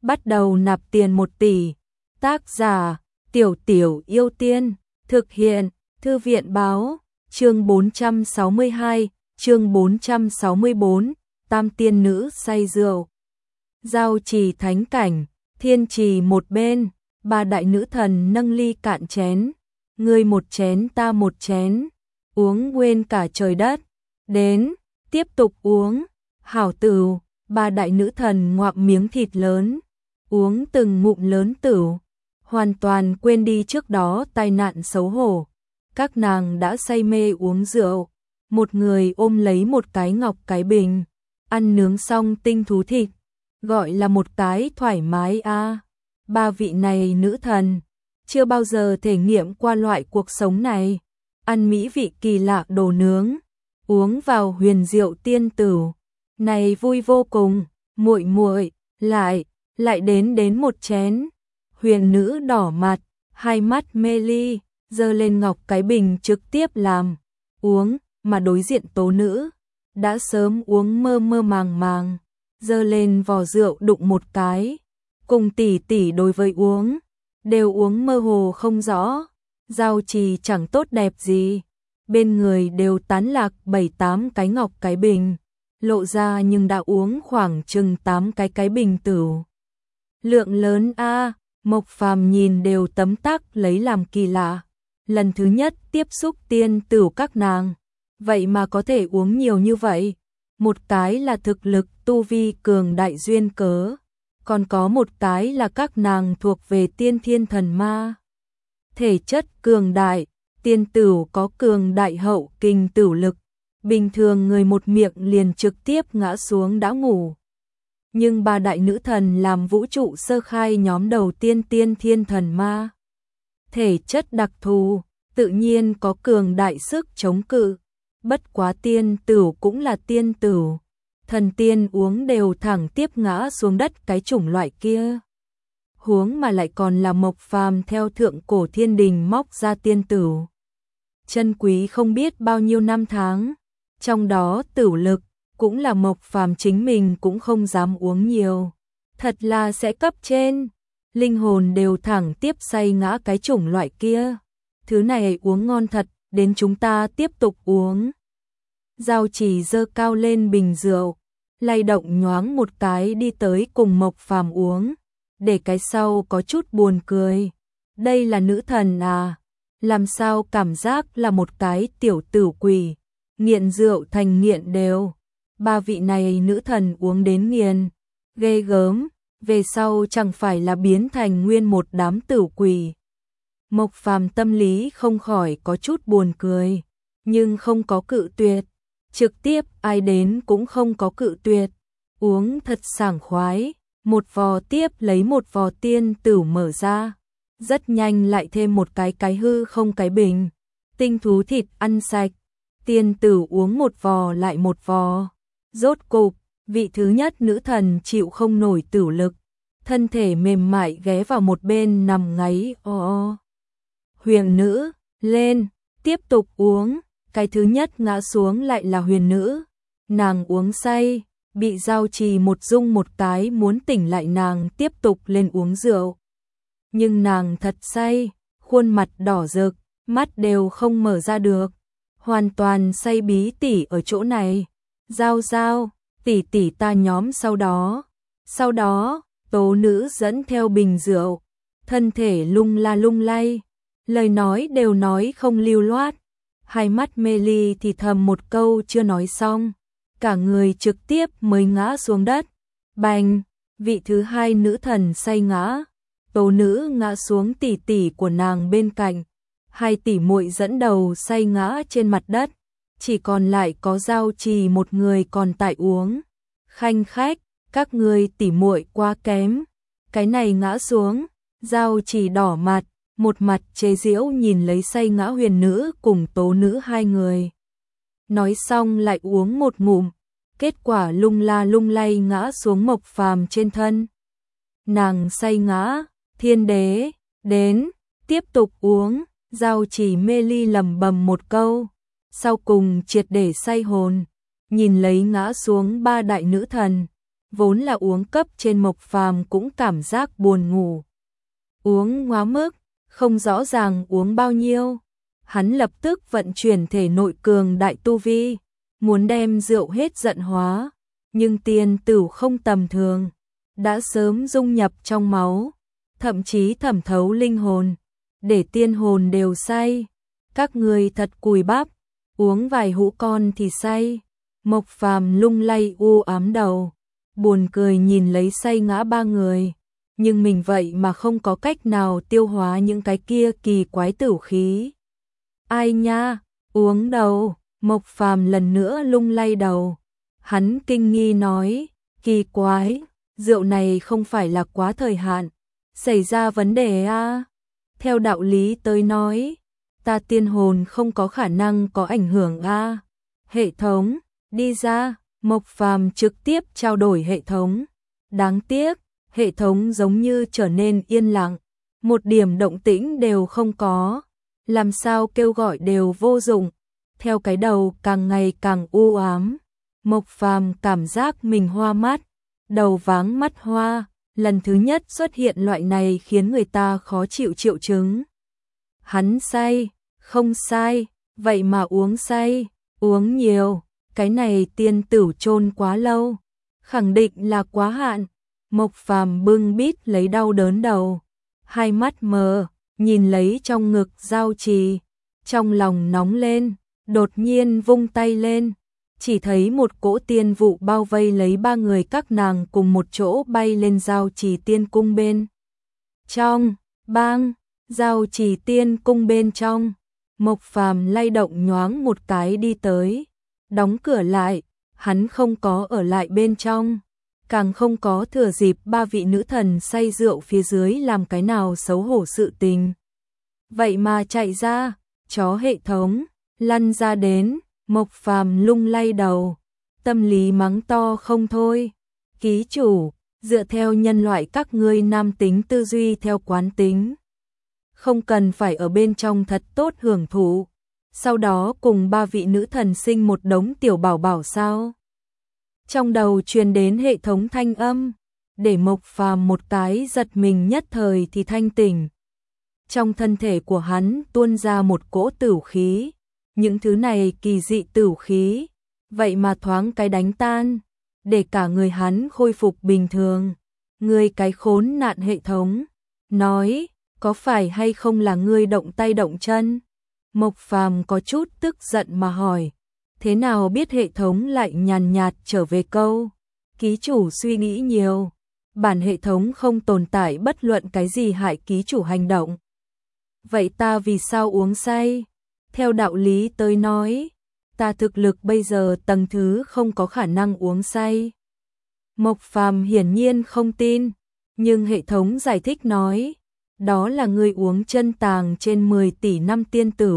bắt đầu nạp tiền 1 tỷ. Tác giả, Tiểu Tiểu Yêu Tiên, thực hiện, Thư viện báo, chương 462, chương 464, Tam tiên nữ say rượu. Giao trì thánh cảnh, thiên trì một bên, ba đại nữ thần nâng ly cạn chén, ngươi một chén ta một chén, uống quên cả trời đất, đến, tiếp tục uống, hảo tửu, ba đại nữ thần ngoạm miếng thịt lớn, uống từng ngụm lớn tửu, hoàn toàn quên đi trước đó tai nạn xấu hổ, các nàng đã say mê uống rượu, một người ôm lấy một cái ngọc cái bình, ăn nướng xong tinh thú thịt, gọi là một cái thoải mái a. Ba vị này nữ thần chưa bao giờ thể nghiệm qua loại cuộc sống này, ăn mỹ vị kỳ lạ đồ nướng, uống vào huyền diệu tiên tửu, này vui vô cùng, muội muội, lại đến một chén. Huyền nữ đỏ mặt, hai mắt mê ly, giơ lên ngọc cái bình trực tiếp làm uống, mà đối diện tố nữ đã sớm uống mơ mơ màng màng, giơ lên vò rượu đụng một cái, cùng tỷ tỷ đối với uống, đều uống mơ hồ không rõ, giao trì chẳng tốt đẹp gì, bên người đều tán lạc 7-8 cái ngọc cái bình, lộ ra nhưng đã uống khoảng chừng 8 cái bình tửu. Lượng lớn a. Mộc Phàm nhìn đều tấm tắc lấy làm kỳ lạ, lần thứ nhất tiếp xúc tiên tửu các nàng, vậy mà có thể uống nhiều như vậy, một cái là thực lực tu vi cường đại duyên cớ, còn có một cái là các nàng thuộc về tiên thiên thần ma. Thể chất cường đại, tiên tửu có cường đại hậu kình tửu lực, bình thường người một miệng liền trực tiếp ngã xuống đã ngủ. Nhưng ba đại nữ thần làm vũ trụ sơ khai nhóm đầu tiên tiên thiên thần ma. Thể chất đặc thù, tự nhiên có cường đại sức chống cự, bất quá tiên tửu cũng là tiên tửu. Thần tiên uống đều thẳng tiếp ngã xuống đất cái chủng loại kia. Huống mà lại còn là Mộc Phàm theo thượng cổ thiên đình móc ra tiên tửu. Chân quý không biết bao nhiêu năm tháng, trong đó tửu lực cũng là Mộc Phàm chính mình cũng không dám uống nhiều. Thật là sẽ cấp trên, linh hồn đều thẳng tiếp say ngã cái chủng loại kia. Thứ này uống ngon thật, đến chúng ta tiếp tục uống. Giao Trì giơ cao lên bình rượu, lay động nhoáng một cái đi tới cùng Mộc Phàm uống, để cái sau có chút buồn cười. Đây là nữ thần à, làm sao cảm giác là một cái tiểu tử quỷ, nghiện rượu thành nghiện đều. Ba vị này nữ thần uống đến nghiền, ghê gớm, về sau chẳng phải là biến thành nguyên một đám tử quỷ. Mộc Phàm tâm lý không khỏi có chút buồn cười, nhưng không có cự tuyệt, trực tiếp ai đến cũng không có cự tuyệt, uống thật sảng khoái, một vò tiếp lấy một vò tiên tửu mở ra, rất nhanh lại thêm một cái hư không cái bình, tinh thú thịt ăn sạch, tiên tửu uống một vò lại một vò. Rốt cục, vị thứ nhất nữ thần chịu không nổi tửu lực, thân thể mềm mại ghé vào một bên nằm ngáy o. Huyền nữ, lên, tiếp tục uống, cái thứ nhất ngã xuống lại là huyền nữ. Nàng uống say, bị Giao Trì một dung một cái muốn tỉnh lại nàng tiếp tục lên uống rượu. Nhưng nàng thật say, khuôn mặt đỏ rực, mắt đều không mở ra được, hoàn toàn say bí tỉ ở chỗ này. Giao, tỷ tỷ ta nhóm sau đó, tố nữ dẫn theo bình rượu, thân thể lung la lung lay, lời nói đều nói không lưu loát, hai mắt mê ly thì thầm một câu chưa nói xong, cả người trực tiếp mới ngã xuống đất, bành, vị thứ hai nữ thần say ngã, tố nữ ngã xuống tỷ tỷ của nàng bên cạnh, hai tỷ muội dẫn đầu say ngã trên mặt đất. Chỉ còn lại có Giao Trì một người còn tại uống. Khanh khách, các người tỉ muội quá kém. Cái này ngã xuống, Giao Trì đỏ mặt, một mặt chế giễu nhìn lấy say ngã huyền nữ cùng tố nữ hai người. Nói xong lại uống một ngụm, kết quả lung la lung lay ngã xuống Mộc Phàm trên thân. Nàng say ngã, thiên đế, đến, tiếp tục uống, Giao Trì mê ly lẩm bẩm một câu. Sau cùng triệt để say hồn, nhìn lấy ngã xuống ba đại nữ thần, vốn là uống cấp trên Mộc Phàm cũng cảm giác buồn ngủ. Uống quá mức, không rõ ràng uống bao nhiêu. Hắn lập tức vận chuyển thể nội cường đại tu vi, muốn đem rượu hết giận hóa, nhưng tiên tử không tầm thường, đã sớm dung nhập trong máu, thậm chí thẩm thấu linh hồn, để tiên hồn đều say. Các người thật cùi bắp, uống vài hũ con thì say. Mộc Phàm lung lay u ám đầu, buồn cười nhìn lấy say ngã ba người, nhưng mình vậy mà không có cách nào tiêu hóa những cái kia kỳ quái tửu khí. Ai nha, uống đầu. Mộc Phàm lần nữa lung lay đầu. Hắn kinh nghi nói, kỳ quái, rượu này không phải là quá thời hạn, xảy ra vấn đề à? Theo đạo lý tới nói, ta tiên hồn không có khả năng có ảnh hưởng à? Hệ thống, đi ra. Mộc Phàm trực tiếp trao đổi hệ thống. Đáng tiếc, hệ thống giống như trở nên yên lặng, một điểm động tĩnh đều không có, làm sao kêu gọi đều vô dụng. Theo cái đầu càng ngày càng u ám, Mộc Phàm cảm giác mình hoa mắt, đầu váng mắt hoa, lần thứ nhất xuất hiện loại này khiến người ta khó chịu triệu chứng. Hắn say, không sai, vậy mà uống say, uống nhiều, cái này tiên tử chôn quá lâu, khẳng định là quá hạn. Mộc Phàm bưng bít lấy đau đớn đầu, hai mắt mờ, nhìn lấy trong ngực giao trì, trong lòng nóng lên, đột nhiên vung tay lên, chỉ thấy một cỗ tiên vụ bao vây lấy ba người các nàng cùng một chỗ bay lên giao trì tiên cung bên trong. Bang, giao trì tiên cung bên trong, Mộc Phàm lay động nhoáng một cái đi tới, đóng cửa lại, hắn không có ở lại bên trong, càng không có thừa dịp ba vị nữ thần say rượu phía dưới làm cái nào xấu hổ sự tình. Vậy mà chạy ra, chó hệ thống, lăn ra đến. Mộc Phàm lung lay đầu, tâm lý mắng to không thôi. Ký chủ, dựa theo nhân loại các ngươi nam tính tư duy theo quán tính, không cần phải ở bên trong thật tốt hưởng thụ, sau đó cùng ba vị nữ thần sinh một đống tiểu bảo bảo sao? Trong đầu truyền đến hệ thống thanh âm, để Mộc Phàm một cái giật mình, nhất thời thì thanh tỉnh. Trong thân thể của hắn tuôn ra một cỗ tửu khí, những thứ này kỳ dị tửu khí, vậy mà thoáng cái đánh tan, để cả người hắn khôi phục bình thường. Ngươi cái khốn nạn hệ thống, nói, có phải hay không là ngươi động tay động chân? Mộc Phàm có chút tức giận mà hỏi, thế nào biết hệ thống lại nhàn nhạt trở về câu, ký chủ suy nghĩ nhiều, bản hệ thống không tồn tại bất luận cái gì hại ký chủ hành động. Vậy ta vì sao uống say? Theo đạo lý tới nói, ta thực lực bây giờ tầng thứ không có khả năng uống say. Mộc Phàm hiển nhiên không tin, nhưng hệ thống giải thích nói, đó là ngươi uống chân tàng trên 10 tỷ năm tiên tử,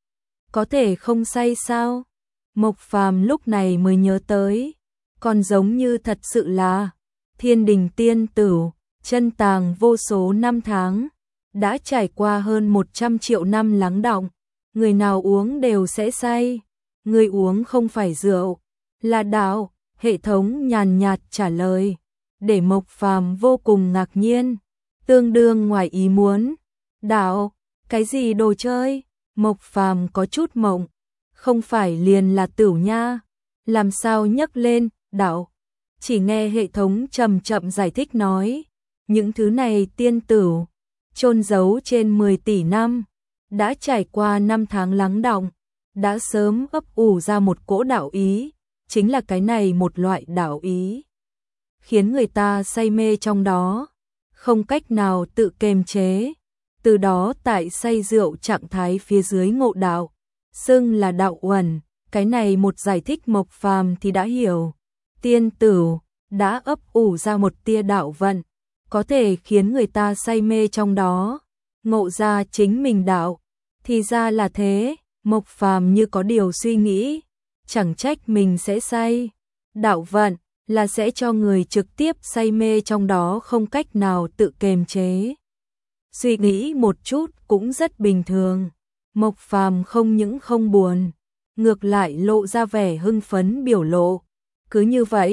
có thể không say sao? Mộc Phàm lúc này mới nhớ tới, còn giống như thật sự là thiên đình tiên tử, chân tàng vô số năm tháng, đã trải qua hơn 100 triệu năm lắng đọng, người nào uống đều sẽ say. Người uống không phải rượu, là đạo. Hệ thống nhàn nhạt trả lời, để Mộc Phàm vô cùng ngạc nhiên, tương đương ngoài ý muốn. Đạo, cái gì đồ chơi? Mộc Phàm có chút mộng, không phải liền là tửu nha, làm sao nhấc lên đạo? Chỉ nghe hệ thống chậm chậm giải thích nói, những thứ này tiên tử chôn giấu trên 10 tỷ năm, đã trải qua năm tháng lắng đọng, đã sớm ấp ủ ra một cỗ đạo ý, chính là cái này một loại đạo ý, khiến người ta say mê trong đó, không cách nào tự kiềm chế, từ đó tại say rượu trạng thái phía dưới ngộ đạo, xưng là đạo uẩn. Cái này một giải thích Mộc Phàm thì đã hiểu, tiên tử đã ấp ủ ra một tia đạo vận, có thể khiến người ta say mê trong đó, ngộ ra chính mình đạo. Thì ra là thế, Mộc Phàm như có điều suy nghĩ, chẳng trách mình sẽ say. Đạo vận là sẽ cho người trực tiếp say mê trong đó, không cách nào tự kiềm chế. Suy nghĩ một chút cũng rất bình thường. Mộc Phàm không những không buồn, ngược lại lộ ra vẻ hưng phấn biểu lộ. Cứ như vậy,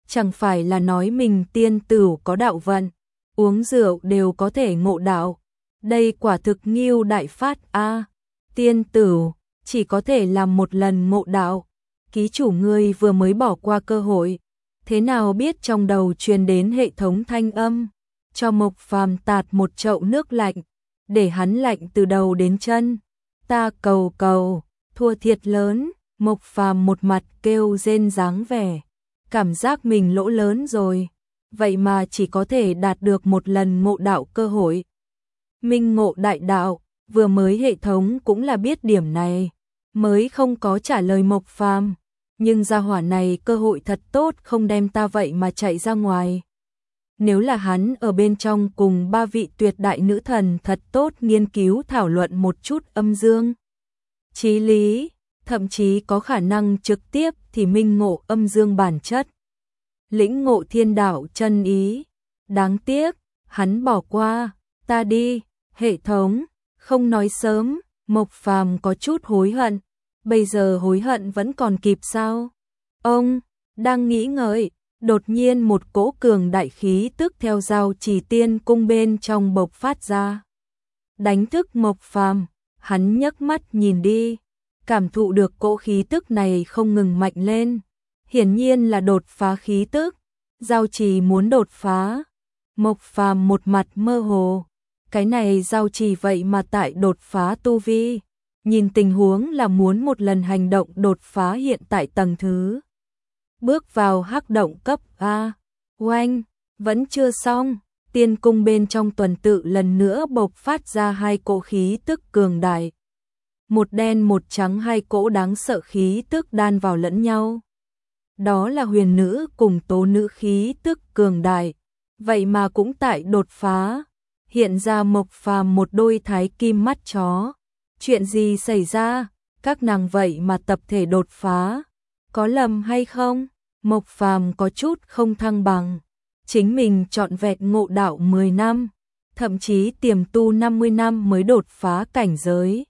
chẳng phải là nói mình tiên tử có đạo vận, uống rượu đều có thể ngộ đạo. Đây quả thực Ngưu đại phát a. Tiên tử chỉ có thể làm một lần ngộ đạo. Ký chủ ngươi vừa mới bỏ qua cơ hội, thế nào biết trong đầu truyền đến hệ thống thanh âm, cho Mộc Phàm tạt một chậu nước lạnh, để hắn lạnh từ đầu đến chân. Ta cầu, thua thiệt lớn. Mộc Phàm một mặt kêu rên dáng vẻ, cảm giác mình lỗ lớn rồi, vậy mà chỉ có thể đạt được một lần ngộ đạo cơ hội. Minh ngộ đại đạo, vừa mới hệ thống cũng là biết điểm này, mới không có trả lời Mộc Phàm, nhưng gia hỏa này cơ hội thật tốt không đem ta vậy mà chạy ra ngoài. Nếu là hắn ở bên trong cùng 3 vị tuyệt đại nữ thần thật tốt nghiên cứu thảo luận một chút âm dương chí lý, thậm chí có khả năng trực tiếp thì minh ngộ âm dương bản chất, lĩnh ngộ thiên đạo chân ý. Đáng tiếc, hắn bỏ qua. Ta đi, hệ thống, không nói sớm. Mộc Phàm có chút hối hận. Bây giờ hối hận vẫn còn kịp sao? Ông đang nghĩ ngợi, đột nhiên một cỗ cường đại khí tức theo Giao Chỉ Tiên cung bên trong bộc phát ra, đánh thức Mộc Phàm. Hắn nhấc mắt nhìn đi, cảm thụ được cỗ khí tức này không ngừng mạnh lên, hiển nhiên là đột phá khí tức. Giao Trì muốn đột phá. Mộc Phàm một mặt mơ hồ, cái này Giao Trì vậy mà tại đột phá tu vi, nhìn tình huống là muốn một lần hành động đột phá hiện tại tầng thứ, bước vào hắc động cấp A. Oanh, vẫn chưa xong, tiên cung bên trong tuần tự lần nữa bộc phát ra 2 cỗ khí tức cường đại. Một đen một trắng, 2 cỗ đáng sợ khí tức đan vào lẫn nhau. Đó là huyền nữ cùng tố nữ khí tức cường đại, vậy mà cũng tại đột phá. Hiện ra Mộc Phàm một đôi thái kim mắt chó. Chuyện gì xảy ra? Các nàng vậy mà tập thể đột phá, có lầm hay không? Mộc Phàm có chút không thăng bằng. Chính mình trọn vẹn ngộ đạo 10 năm, thậm chí tiềm tu 50 năm mới đột phá cảnh giới.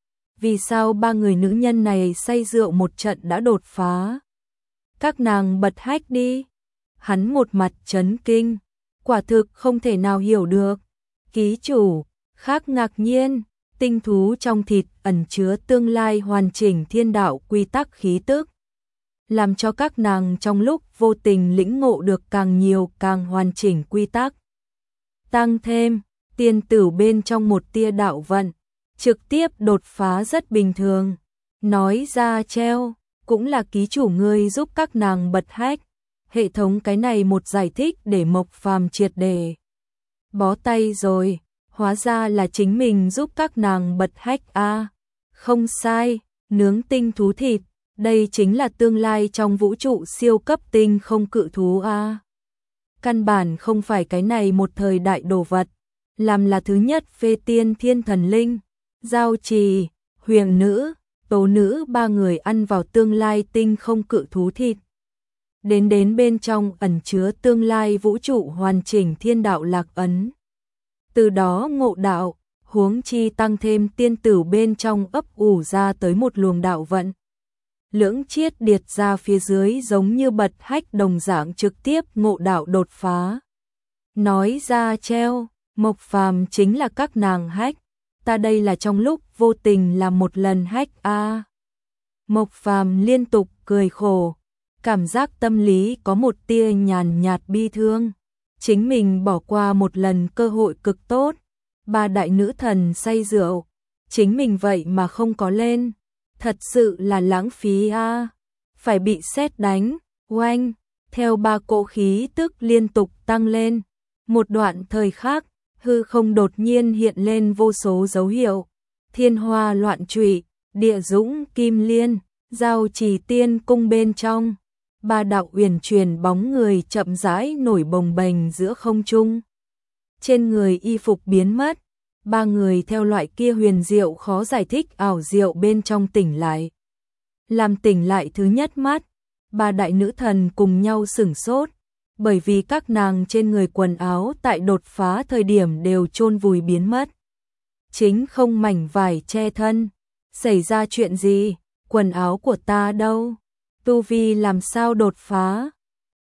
Vì sao 3 người nữ nhân này say rượu một trận đã đột phá? Các nàng bật hách đi. Hắn một mặt chấn kinh, quả thực không thể nào hiểu được. Ký chủ khác ngạc nhiên, tinh thú trong thịt ẩn chứa tương lai hoàn chỉnh thiên đạo quy tắc khí tức, làm cho các nàng trong lúc vô tình lĩnh ngộ được càng nhiều càng hoàn chỉnh quy tắc. Tăng thêm, tiên tử bên trong một tia đạo vận, trực tiếp đột phá rất bình thường. Nói ra treo, cũng là ký chủ ngươi giúp các nàng bật hách. Hệ thống cái này một giải thích để Mộc Phàm triệt để bó tay rồi, hóa ra là chính mình giúp các nàng bật hách a. Không sai, nướng tinh thú thịt, đây chính là tương lai trong vũ trụ siêu cấp tinh không cự thú a. Căn bản không phải cái này một thời đại đồ vật, làm là thứ nhất phê tiên thiên thần linh, Giao Trì, huyền nữ, tố nữ 3 người ăn vào tương lai tinh không cự thú thịt. Đến bên trong ẩn chứa tương lai vũ trụ hoàn chỉnh thiên đạo lạc ấn. Từ đó ngộ đạo, huống chi tăng thêm tiên tử bên trong ấp ủ ra tới một luồng đạo vận. Lưỡng chiết điệt ra phía dưới giống như bật hách đồng dạng trực tiếp ngộ đạo đột phá. Nói ra treo, Mộc Phàm chính là các nàng hách, ta đây là trong lúc vô tình làm một lần hách a. Mộc Phàm liên tục cười khổ, cảm giác tâm lý có một tia nhàn nhạt bi thương. Chính mình bỏ qua một lần cơ hội cực tốt, 3 đại nữ thần say rượu, chính mình vậy mà không có lên, thật sự là lãng phí a. Phải bị sét đánh. Oanh, theo 3 cỗ khí tức liên tục tăng lên, một đoạn thời khắc, hư không đột nhiên hiện lên vô số dấu hiệu. Thiên hoa loạn trụy, địa dũng kim liên, Giao Trì Tiên cung bên trong, 3 đạo uyển chuyển bóng người chậm rãi nổi bồng bềnh giữa không trung. Trên người y phục biến mất, 3 người theo loại kia huyền diệu khó giải thích ảo diệu bên trong tỉnh lại. Làm tỉnh lại thứ nhất mắt, 3 đại nữ thần cùng nhau sửng sốt, bởi vì các nàng trên người quần áo tại đột phá thời điểm đều chôn vùi biến mất. Chính không mảnh vải che thân. Xảy ra chuyện gì? Quần áo của ta đâu? Tu vi làm sao đột phá?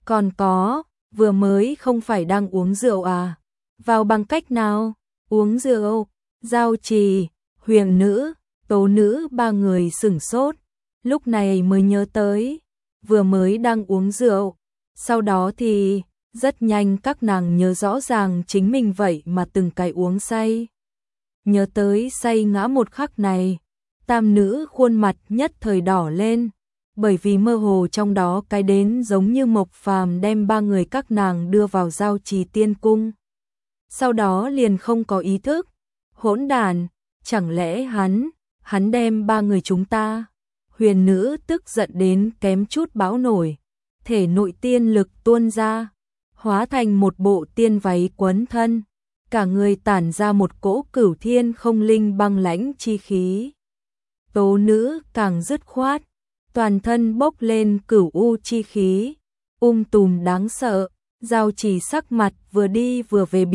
Còn có, vừa mới không phải đang uống rượu à? Vào bằng cách nào? Uống rượu? Giao Trì, Huyền Nữ, Tố Nữ ba người sửng sốt, lúc này mới nhớ tới, vừa mới đang uống rượu, sau đó thì rất nhanh các nàng nhớ rõ ràng chính mình vậy mà từng cái uống say. Nhớ tới say ngã một khắc này, tam nữ khuôn mặt nhất thời đỏ lên, bởi vì mơ hồ trong đó cái đến giống như Mộc Phàm đem ba người các nàng đưa vào Giao Trì Tiên Cung. Sau đó liền không có ý thức, hỗn đản, chẳng lẽ hắn đem ba người chúng ta? Huyền Nữ tức giận đến kém chút bão nổi, thể nội tiên lực tuôn ra, hóa thành một bộ tiên váy quấn thân, cả người tản ra một cỗ cửu thiên không linh băng lãnh chi khí. Tố Nữ càng dứt khoát, toàn thân bốc lên cửu u chi khí, tùm đáng sợ, Giao Trì sắc mặt vừa đi vừa về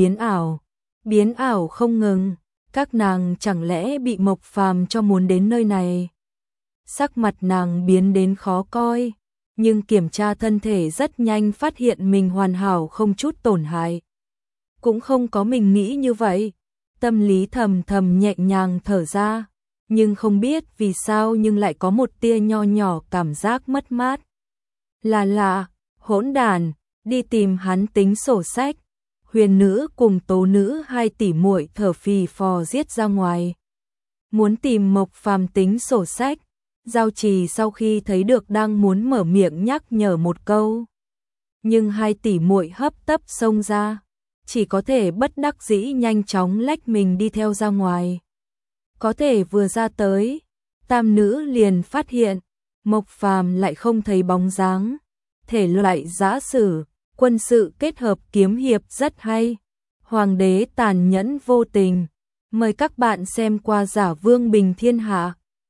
biến ảo không ngừng, các nàng chẳng lẽ bị Mộc Phàm cho muốn đến nơi này. Sắc mặt nàng biến đến khó coi, nhưng kiểm tra thân thể rất nhanh phát hiện mình hoàn hảo không chút tổn hại. Cũng không có mình nghĩ như vậy, tâm lý thầm thầm nhẹ nhàng thở ra, nhưng không biết vì sao nhưng lại có một tia nho nhỏ cảm giác mất mát. Là lạ, hỗn đản, đi tìm hắn tính sổ sách. Huyền Nữ cùng Tố Nữ hai tỷ muội thở phì phò giết ra ngoài. Muốn tìm Mộc Phàm tính sổ sách, Giao Trì sau khi thấy được đang muốn mở miệng nhắc nhở một câu. Nhưng hai tỷ muội hấp tấp xông ra, chỉ có thể bất đắc dĩ nhanh chóng lách mình đi theo ra ngoài. Có thể vừa ra tới, tam nữ liền phát hiện, Mộc Phàm lại không thấy bóng dáng. Thể loại giã sử, quân sự kết hợp kiếm hiệp rất hay. Hoàng đế tàn nhẫn vô tình. Mời các bạn xem qua Giả Vương Bình Thiên Hạ.